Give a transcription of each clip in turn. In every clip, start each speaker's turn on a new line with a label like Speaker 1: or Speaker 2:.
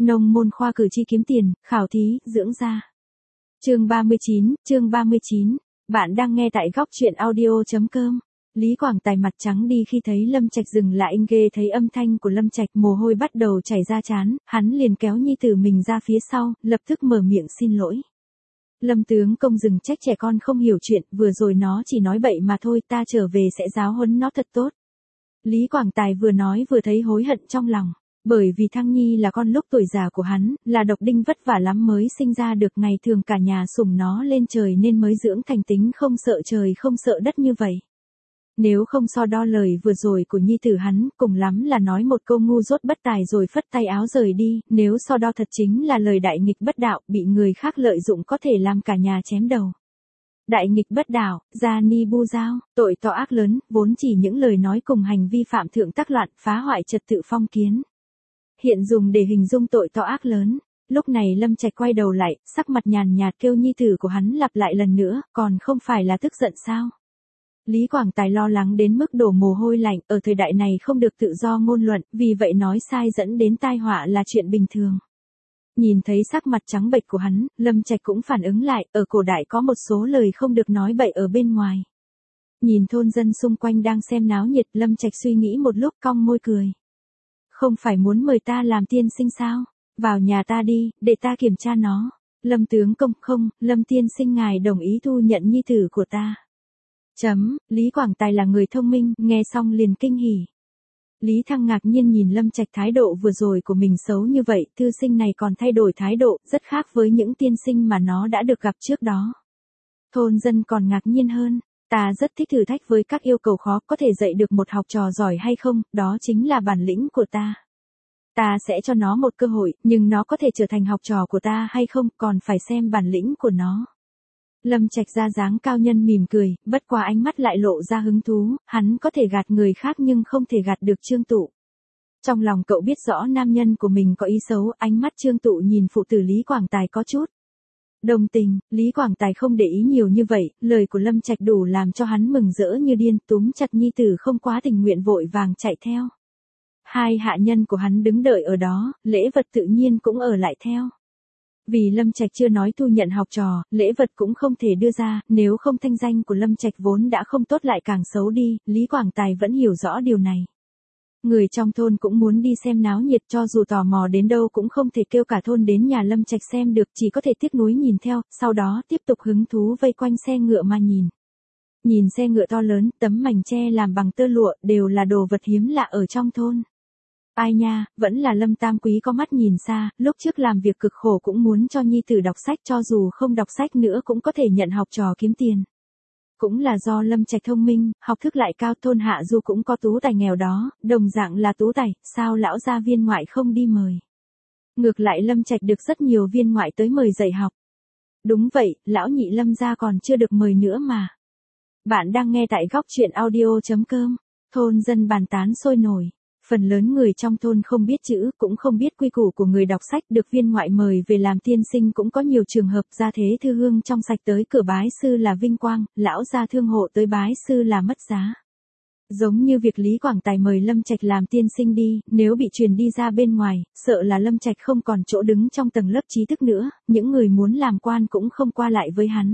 Speaker 1: Nông môn khoa cử tri kiếm tiền, khảo thí, dưỡng da. Chương 39, bạn đang nghe tại góc truyện audio.com. Lý Quảng Tài mặt trắng đi khi thấy Lâm Trạch dừng lại, ghê thấy âm thanh của Lâm Trạch, mồ hôi bắt đầu chảy ra trán, hắn liền kéo nhi tử mình ra phía sau, lập tức mở miệng xin lỗi. Lâm tướng công dừng trách trẻ con không hiểu chuyện, vừa rồi nó chỉ nói bậy mà thôi, ta trở về sẽ giáo huấn nó thật tốt. Lý Quảng Tài vừa nói vừa thấy hối hận trong lòng. Bởi vì Thăng Nhi là con lúc tuổi già của hắn, là độc đinh vất vả lắm mới sinh ra được, ngày thường cả nhà sủng nó lên trời nên mới dưỡng thành tính không sợ trời không sợ đất như vậy. Nếu không so đo lời vừa rồi của nhi tử hắn, cùng lắm là nói một câu ngu dốt bất tài rồi phất tay áo rời đi, nếu so đo thật chính là lời đại nghịch bất đạo, bị người khác lợi dụng có thể làm cả nhà chém đầu. Đại nghịch bất đạo, gia ni bu giao, tội to ác lớn, vốn chỉ những lời nói cùng hành vi phạm thượng tác loạn, phá hoại trật tự phong kiến. Hiện dùng để hình dung tội to ác lớn. Lúc này Lâm Trạch quay đầu lại, sắc mặt nhàn nhạt kêu nhi tử của hắn lặp lại lần nữa, còn không phải là tức giận sao? Lý Quảng Tài lo lắng đến mức đổ mồ hôi lạnh, ở thời đại này không được tự do ngôn luận, vì vậy nói sai dẫn đến tai họa là chuyện bình thường. Nhìn thấy sắc mặt trắng bệch của hắn, Lâm Trạch cũng phản ứng lại, ở cổ đại có một số lời không được nói bậy ở bên ngoài. Nhìn thôn dân xung quanh đang xem náo nhiệt, Lâm Trạch suy nghĩ một lúc cong môi cười. Không phải muốn mời ta làm tiên sinh sao? Vào nhà ta đi, để ta kiểm tra nó. Lâm tướng công, không, Lâm tiên sinh ngài đồng ý thu nhận nhi tử của ta. Lý Quảng Tài là người thông minh, nghe xong liền kinh hỉ. Lý Thăng ngạc nhiên nhìn Lâm Trạch, thái độ vừa rồi của mình xấu như vậy, thư sinh này còn thay đổi thái độ, rất khác với những tiên sinh mà nó đã được gặp trước đó. Thôn dân còn ngạc nhiên hơn. Ta rất thích thử thách với các yêu cầu khó, có thể dạy được một học trò giỏi hay không, đó chính là bản lĩnh của ta. Ta sẽ cho nó một cơ hội, nhưng nó có thể trở thành học trò của ta hay không, còn phải xem bản lĩnh của nó. Lâm Trạch ra dáng cao nhân mỉm cười, bất qua ánh mắt lại lộ ra hứng thú, hắn có thể gạt người khác nhưng không thể gạt được Trương Tụ. Trong lòng cậu biết rõ nam nhân của mình có ý xấu, ánh mắt Trương Tụ nhìn phụ tử Lý Quảng Tài có chút đồng tình. Lý Quảng Tài không để ý nhiều như vậy, lời của Lâm Trạch đủ làm cho hắn mừng rỡ như điên, túm chặt nhi tử không quá tình nguyện vội vàng chạy theo. Hai hạ nhân của hắn đứng đợi ở đó, lễ vật tự nhiên cũng ở lại theo. Vì Lâm Trạch chưa nói thu nhận học trò, lễ vật cũng không thể đưa ra, nếu không thanh danh của Lâm Trạch vốn đã không tốt lại càng xấu đi, Lý Quảng Tài vẫn hiểu rõ điều này. Người trong thôn cũng muốn đi xem náo nhiệt, cho dù tò mò đến đâu cũng không thể kêu cả thôn đến nhà Lâm Trạch xem được, chỉ có thể tiếc nuối nhìn theo, sau đó tiếp tục hứng thú vây quanh xe ngựa mà nhìn. Nhìn xe ngựa to lớn, tấm mảnh tre làm bằng tơ lụa, đều là đồ vật hiếm lạ ở trong thôn. Ai nha, vẫn là Lâm Tam Quý có mắt nhìn xa, lúc trước làm việc cực khổ cũng muốn cho nhi tử đọc sách, cho dù không đọc sách nữa cũng có thể nhận học trò kiếm tiền. Cũng là do Lâm Trạch thông minh, học thức lại cao, thôn Hạ Du cũng có tú tài nghèo đó, đồng dạng là tú tài, sao lão gia viên ngoại không đi mời. Ngược lại Lâm Trạch được rất nhiều viên ngoại tới mời dạy học. Đúng vậy, lão nhị Lâm gia còn chưa được mời nữa mà. Bạn đang nghe tại góc truyện audio.com, thôn dân bàn tán sôi nổi. Phần lớn người trong thôn không biết chữ, cũng không biết quy củ của người đọc sách, được viên ngoại mời về làm tiên sinh cũng có nhiều trường hợp, gia thế thư hương trong sạch tới cửa bái sư là vinh quang, lão gia thương hộ tới bái sư là mất giá. Giống như việc Lý Quảng Tài mời Lâm Trạch làm tiên sinh đi, nếu bị truyền đi ra bên ngoài, sợ là Lâm Trạch không còn chỗ đứng trong tầng lớp trí thức nữa, những người muốn làm quan cũng không qua lại với hắn.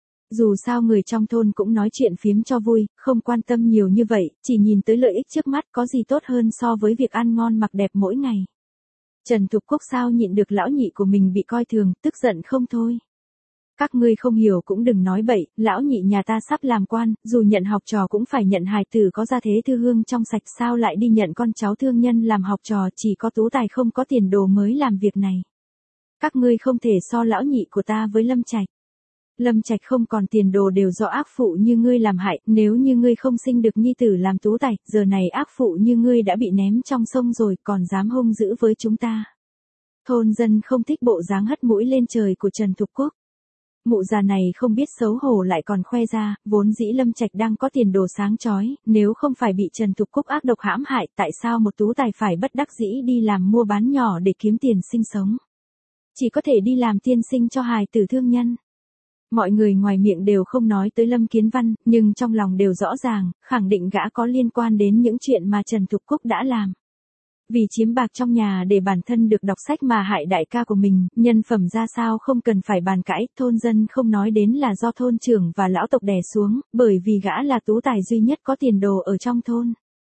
Speaker 1: Dù sao người trong thôn cũng nói chuyện phiếm cho vui, không quan tâm nhiều như vậy, chỉ nhìn tới lợi ích trước mắt, có gì tốt hơn so với việc ăn ngon mặc đẹp mỗi ngày. Trần Thục Quốc sao nhịn được lão nhị của mình bị coi thường, tức giận không thôi. Các ngươi không hiểu cũng đừng nói bậy, lão nhị nhà ta sắp làm quan, dù nhận học trò cũng phải nhận hài tử có gia thế thư hương trong sạch, sao lại đi nhận con cháu thương nhân làm học trò, chỉ có tú tài không có tiền đồ mới làm việc này. Các ngươi không thể so lão nhị của ta với Lâm Trạch. Lâm Trạch không còn tiền đồ đều do ác phụ như ngươi làm hại, nếu như ngươi không sinh được nhi tử làm tú tài, giờ này ác phụ như ngươi đã bị ném trong sông rồi, còn dám hung dữ với chúng ta. Thôn dân không thích bộ dáng hất mũi lên trời của Trần Thục Quốc. Mụ già này không biết xấu hổ lại còn khoe ra, vốn dĩ Lâm Trạch đang có tiền đồ sáng chói, nếu không phải bị Trần Thục Quốc ác độc hãm hại, tại sao một tú tài phải bất đắc dĩ đi làm mua bán nhỏ để kiếm tiền sinh sống. Chỉ có thể đi làm tiên sinh cho hài tử thương nhân. Mọi người ngoài miệng đều không nói tới Lâm Kiến Văn, nhưng trong lòng đều rõ ràng, khẳng định gã có liên quan đến những chuyện mà Trần Thục Quốc đã làm. Vì chiếm bạc trong nhà để bản thân được đọc sách mà hại đại ca của mình, nhân phẩm ra sao không cần phải bàn cãi, thôn dân không nói đến là do thôn trưởng và lão tộc đè xuống, bởi vì gã là tú tài duy nhất có tiền đồ ở trong thôn.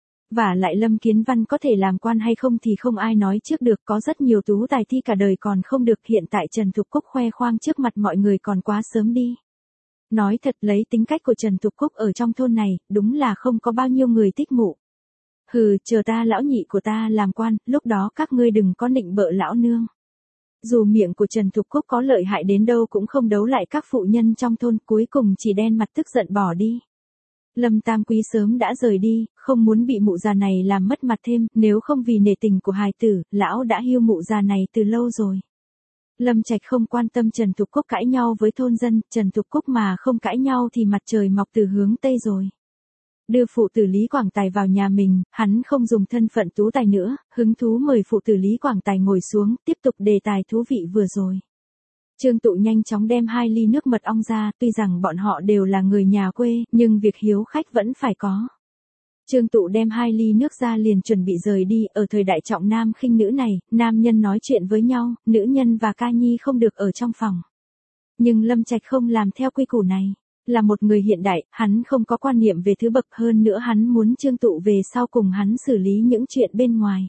Speaker 1: Và lại Lâm Kiến Văn có thể làm quan hay không thì không ai nói trước được, có rất nhiều tú tài thi cả đời còn không được, hiện tại Trần Thục Cúc khoe khoang trước mặt mọi người còn quá sớm đi. Nói thật lấy tính cách của Trần Thục Cúc ở trong thôn này, đúng là không có bao nhiêu người thích mụ. Hừ, chờ ta lão nhị của ta làm quan, lúc đó các ngươi đừng có nịnh bợ lão nương. Dù miệng của Trần Thục Cúc có lợi hại đến đâu cũng không đấu lại các phụ nhân trong thôn, cuối cùng chỉ đen mặt tức giận bỏ đi. Lâm Tam Quý sớm đã rời đi, không muốn bị mụ già này làm mất mặt thêm, nếu không vì nể tình của hài tử, lão đã hiu mụ già này từ lâu rồi. Lâm Trạch không quan tâm Trần Thục Cúc cãi nhau với thôn dân, Trần Thục Cúc mà không cãi nhau thì mặt trời mọc từ hướng Tây rồi. Đưa phụ tử Lý Quảng Tài vào nhà mình, hắn không dùng thân phận tú tài nữa, hứng thú mời phụ tử Lý Quảng Tài ngồi xuống, tiếp tục đề tài thú vị vừa rồi. Trương Tụ nhanh chóng đem 2 ly nước mật ong ra, tuy rằng bọn họ đều là người nhà quê, nhưng việc hiếu khách vẫn phải có. Trương Tụ đem 2 ly nước ra liền chuẩn bị rời đi, ở thời đại trọng nam khinh nữ này, nam nhân nói chuyện với nhau, nữ nhân và ca nhi không được ở trong phòng. Nhưng Lâm Trạch không làm theo quy củ này. Là một người hiện đại, hắn không có quan niệm về thứ bậc, hơn nữa hắn muốn Trương Tụ về sau cùng hắn xử lý những chuyện bên ngoài.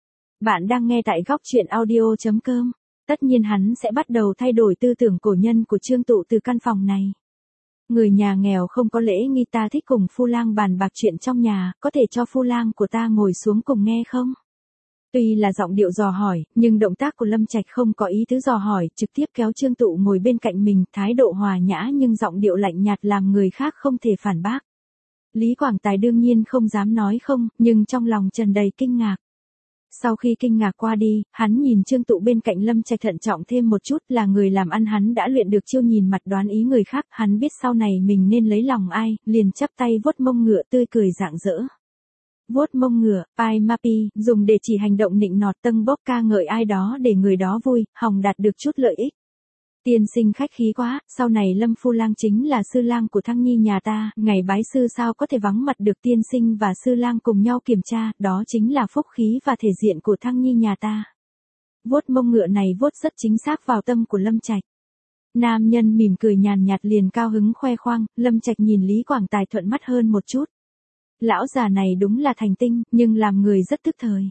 Speaker 1: Bạn đang nghe tại góc truyện audio.com. Tất nhiên hắn sẽ bắt đầu thay đổi tư tưởng cổ nhân của Trương Tụ từ căn phòng này. Người nhà nghèo không có lễ nghi, ta thích cùng phu lang bàn bạc chuyện trong nhà, có thể cho phu lang của ta ngồi xuống cùng nghe không? Tuy là giọng điệu dò hỏi, nhưng động tác của Lâm Trạch không có ý tứ dò hỏi, trực tiếp kéo Trương Tụ ngồi bên cạnh mình, thái độ hòa nhã nhưng giọng điệu lạnh nhạt làm người khác không thể phản bác. Lý Quảng Tài đương nhiên không dám nói không, nhưng trong lòng tràn đầy kinh ngạc. Sau khi kinh ngạc qua đi, hắn nhìn Trương Tụ bên cạnh Lâm Trạch thận trọng thêm một chút, là người làm ăn hắn đã luyện được chiêu nhìn mặt đoán ý người khác, hắn biết sau này mình nên lấy lòng ai, liền chắp tay vuốt mông ngựa tươi cười rạng rỡ. Vuốt mông ngựa, pai mapi, dùng để chỉ hành động nịnh nọt tâng bốc ca ngợi ai đó để người đó vui, hòng đạt được chút lợi ích. Tiên sinh khách khí quá, sau này Lâm Phu Lang chính là sư lang của Thăng Nhi nhà ta, ngày bái sư sao có thể vắng mặt được tiên sinh và sư lang cùng nhau kiểm tra, đó chính là phúc khí và thể diện của Thăng Nhi nhà ta. Vuốt mông ngựa này vuốt rất chính xác vào tâm của Lâm Trạch. Nam nhân mỉm cười nhàn nhạt liền cao hứng khoe khoang, Lâm Trạch nhìn Lý Quảng Tài thuận mắt hơn một chút. Lão già này đúng là thành tinh, nhưng làm người rất tức thời.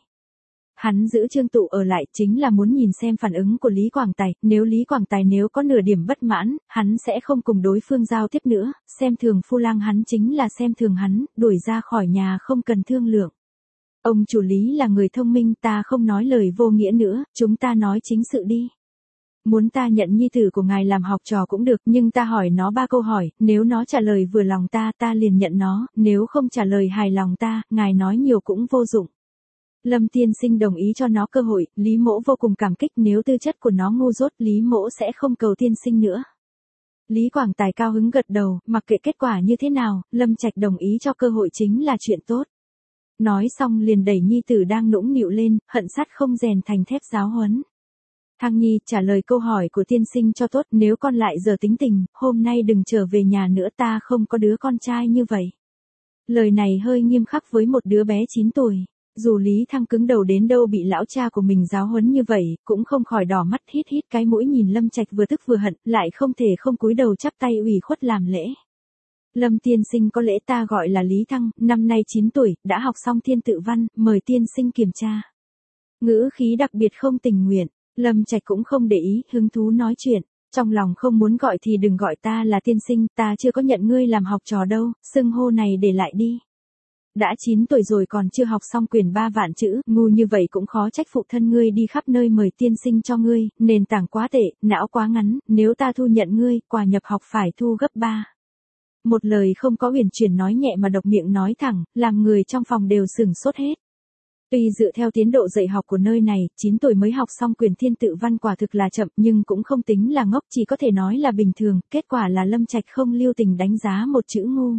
Speaker 1: Hắn giữ Trương Tụ ở lại chính là muốn nhìn xem phản ứng của Lý Quảng Tài, nếu Lý Quảng Tài nếu có nửa điểm bất mãn, hắn sẽ không cùng đối phương giao tiếp nữa, xem thường phu lang hắn chính là xem thường hắn, đuổi ra khỏi nhà không cần thương lượng. Ông chủ Lý là người thông minh, ta không nói lời vô nghĩa nữa, chúng ta nói chính sự đi. Muốn ta nhận nhi tử của ngài làm học trò cũng được, nhưng ta hỏi nó 3 câu hỏi, nếu nó trả lời vừa lòng ta, ta liền nhận nó, nếu không trả lời hài lòng ta, ngài nói nhiều cũng vô dụng. Lâm tiên sinh đồng ý cho nó cơ hội, Lý Mỗ vô cùng cảm kích, nếu tư chất của nó ngu dốt, Lý Mỗ sẽ không cầu tiên sinh nữa. Lý Quảng Tài cao hứng gật đầu, mặc kệ kết quả như thế nào, Lâm Trạch đồng ý cho cơ hội chính là chuyện tốt. Nói xong liền đẩy nhi tử đang nũng nịu lên, hận sắt không rèn thành thép giáo huấn. Thăng Nhi, trả lời câu hỏi của tiên sinh cho tốt, nếu con lại giờ tính tình, hôm nay đừng trở về nhà nữa, ta không có đứa con trai như vậy. Lời này hơi nghiêm khắc với một đứa bé 9 tuổi. Dù Lý Thăng cứng đầu đến đâu bị lão cha của mình giáo huấn như vậy, cũng không khỏi đỏ mắt hít hít cái mũi nhìn Lâm Trạch vừa tức vừa hận, lại không thể không cúi đầu chắp tay ủy khuất làm lễ. Lâm tiên sinh có lễ, ta gọi là Lý Thăng, năm nay 9 tuổi, đã học xong thiên tự văn, mời tiên sinh kiểm tra. Ngữ khí đặc biệt không tình nguyện, Lâm Trạch cũng không để ý, hứng thú nói chuyện. Trong lòng không muốn gọi thì đừng gọi ta là tiên sinh, ta chưa có nhận ngươi làm học trò đâu, xưng hô này để lại đi. Đã 9 tuổi rồi còn chưa học xong quyển 3 vạn chữ, ngu như vậy cũng khó trách phụ thân ngươi đi khắp nơi mời tiên sinh cho ngươi, nền tảng quá tệ, não quá ngắn, nếu ta thu nhận ngươi, quà nhập học phải thu gấp 3. Một lời không có huyền chuyển nói nhẹ mà độc miệng nói thẳng, làm người trong phòng đều sửng sốt hết. Tuy dựa theo tiến độ dạy học của nơi này, 9 tuổi mới học xong quyển thiên tự văn quả thực là chậm, nhưng cũng không tính là ngốc, chỉ có thể nói là bình thường, kết quả là Lâm Trạch không lưu tình đánh giá một chữ ngu.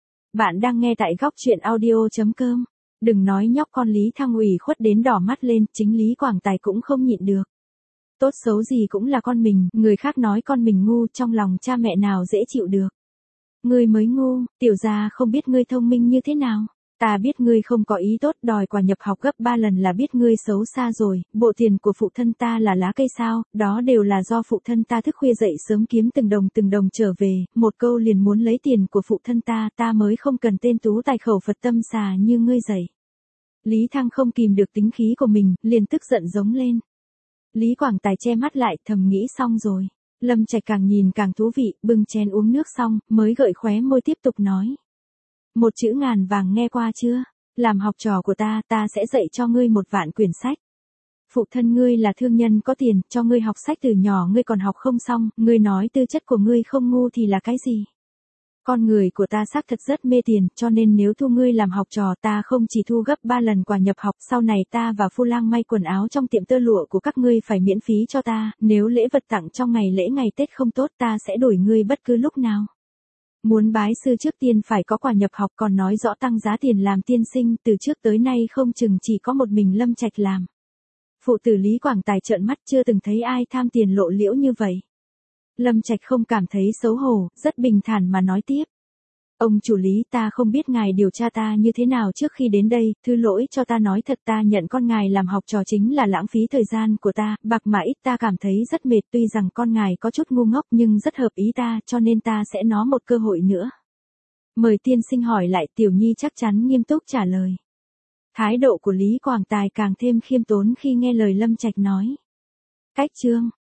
Speaker 1: Bạn đang nghe tại góc truyện audio.com. Đừng nói nhóc con Lý Thăng ủy khuất đến đỏ mắt lên, chính Lý Quảng Tài cũng không nhịn được. Tốt xấu gì cũng là con mình, người khác nói con mình ngu, trong lòng cha mẹ nào dễ chịu được. Ngươi mới ngu, tiểu gia không biết ngươi thông minh như thế nào. Ta biết ngươi không có ý tốt, đòi quà nhập học gấp 3 lần là biết ngươi xấu xa rồi, bộ tiền của phụ thân ta là lá cây sao, đó đều là do phụ thân ta thức khuya dậy sớm kiếm từng đồng trở về, một câu liền muốn lấy tiền của phụ thân ta mới không cần tên tú tài khẩu Phật tâm xà như ngươi dạy. Lý Thăng không kìm được tính khí của mình, liền tức giận giống lên. Lý Quảng Tài che mắt lại, thầm nghĩ xong rồi. Lâm Trạch càng nhìn càng thú vị, bưng chén uống nước xong, mới gợi khóe môi tiếp tục nói. Một chữ ngàn vàng nghe qua chưa? Làm học trò của ta sẽ dạy cho ngươi 1.000 quyển sách. Phụ thân ngươi là thương nhân có tiền, cho ngươi học sách từ nhỏ ngươi còn học không xong, ngươi nói tư chất của ngươi không ngu thì là cái gì? Con người của ta xác thật rất mê tiền, cho nên nếu thu ngươi làm học trò ta không chỉ thu gấp 3 lần quà nhập học, sau này ta và Phu Lang may quần áo trong tiệm tơ lụa của các ngươi phải miễn phí cho ta, nếu lễ vật tặng trong ngày lễ ngày Tết không tốt ta sẽ đổi ngươi bất cứ lúc nào. Muốn bái sư trước tiên phải có quà nhập học, còn nói rõ tăng giá tiền làm tiên sinh, từ trước tới nay không chừng chỉ có một mình Lâm Trạch làm. Phụ tử Lý Quảng Tài trợn mắt, chưa từng thấy ai tham tiền lộ liễu như vậy. Lâm Trạch không cảm thấy xấu hổ, rất bình thản mà nói tiếp. Ông chủ Lý, ta không biết ngài điều tra ta như thế nào trước khi đến đây, thứ lỗi cho ta nói thật, ta nhận con ngài làm học trò chính là lãng phí thời gian của ta, bạc mà ít ta cảm thấy rất mệt, tuy rằng con ngài có chút ngu ngốc nhưng rất hợp ý ta, cho nên ta sẽ nó một cơ hội nữa. Mời tiên sinh hỏi lại, Tiểu Nhi chắc chắn nghiêm túc trả lời. Thái độ của Lý Quảng Tài càng thêm khiêm tốn khi nghe lời Lâm Trạch nói. Cách chương